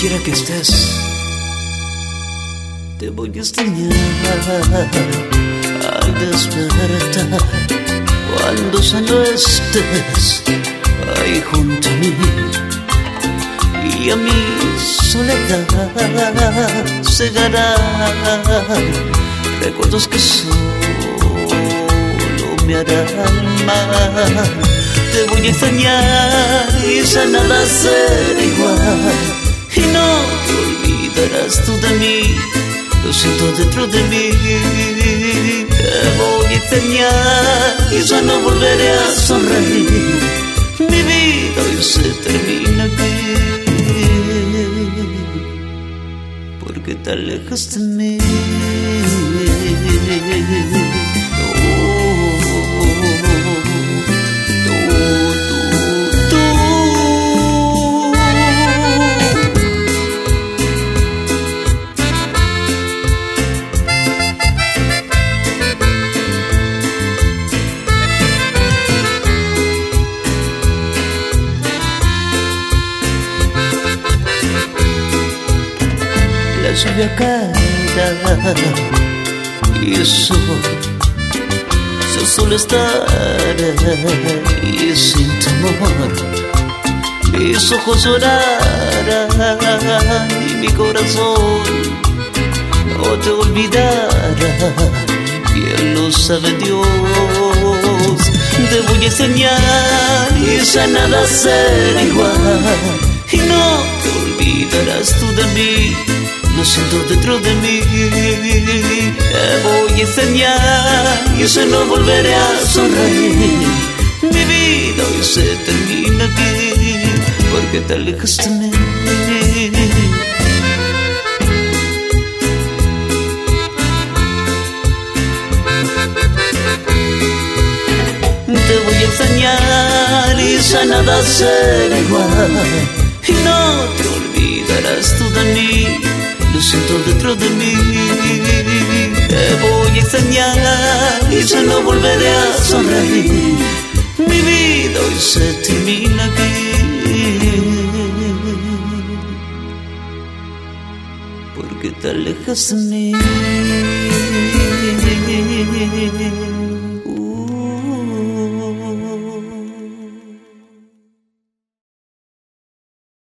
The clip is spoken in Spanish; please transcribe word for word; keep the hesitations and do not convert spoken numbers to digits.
quiera que estés, te voy a extrañar al despertar, cuando ya no estés ahí junto a mí, y a mi soledad cegará recuerdos que solo me harán mal. Te voy a extrañar y ya nada será igual, y no te olvidarás tú de mí. Lo siento dentro de mí. Te voy a extrañar y ya no volveré a sonreír. Mi vida hoy se termina aquí, porque te alejas de mí. La lluvia caerá y el sol, el sol estará, y sin tu amor mis ojos llorarán y mi corazón no te olvidará. Bien lo sabe Dios. Te voy a enseñar y ya nada será igual, y no te olvidarás tú de mí. Lo siento dentro de mí. Te voy a enseñar y yo no volveré a sonreír. Mi vida hoy se termina aquí, porque te alejas de mí. Te voy a enseñar y ya nada será igual, y no te olvidarás tú de mí. Lo siento dentro de mí. Te voy a extrañar y ya no volveré a sonreír. Mi vida hoy se termina aquí, porque te alejas de mí.